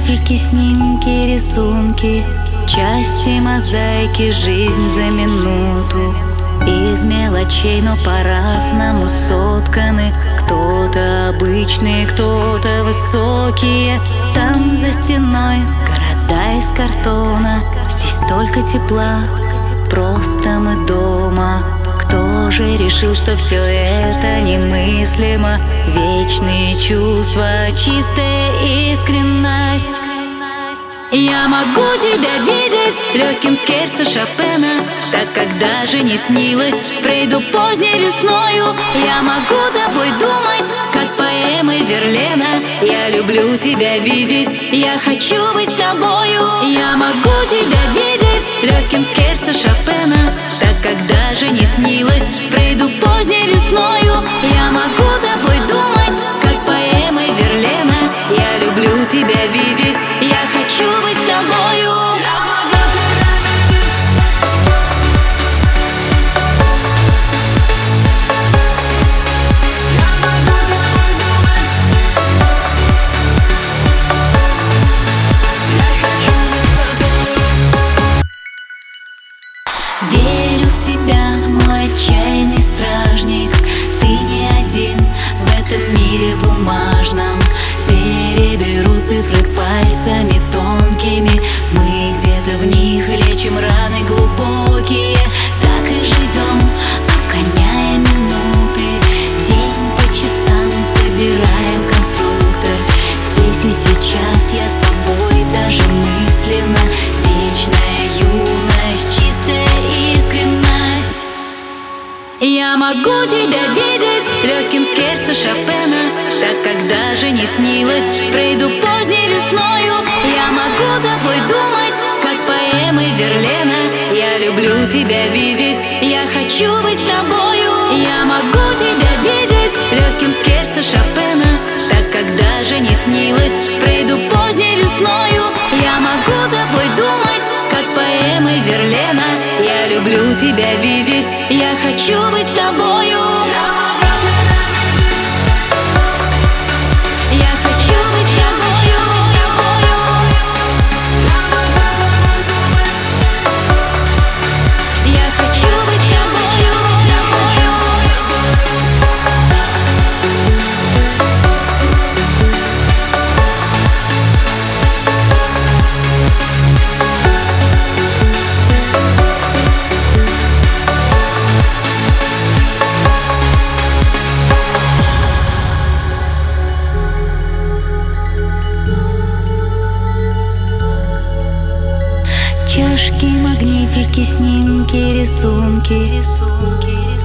магнитики, снимки, рисунки, части мозаики, жизнь за минуту. Из мелочей, но по-разному сотканы. Кто-то обычные, кто-то высокие. Там за стеной города из картона. Здесь столько тепла, просто мы дома. Кто же решил, что все это немыслимо? Вечные чувства, чистая искренность. Я могу тебя видеть легким скерцо Шопена, так как даже не снилось Фрейду поздней весною. Я могу тобой думать, как поэмы Верлена. Я люблю тебя видеть, я хочу быть с тобою. Я могу тебя видеть легким скерцо Шопена, так как даже не снилось Фрейду поздней весною. Я могу тобой думать, как поэмы Верлена. Я люблю тебя видеть, я хочу быть с тобою. Верю в тебя, мой отчаянный стражник. Ты не один в этом мире бумажном. Переберу цифры пальцами тонкими. Мы где-то в них лечим раны глубокие. Так и живем, обгоняя минуты. День по часам собираем конструктор. Здесь и сейчас я с тобой, даже мысленно. Вечная юность, чистая искренность. Я могу тебя видеть легким скерцо Шопена, так как даже не снилось Фрейду поздней весною. Я могу тобой думать, как поэмы Верлена. Я люблю тебя видеть, я хочу быть с тобою. Я могу тебя видеть легким скерцо Шопена, так как даже не снилось Фрейду поздней весною. Я могу тобой думать, как поэмы Верлена. Я люблю тебя видеть, я хочу быть с тобою. Я хочу быть с тобою. Я хочу быть с тобою. Чашки, магнитики, снимки, рисунки.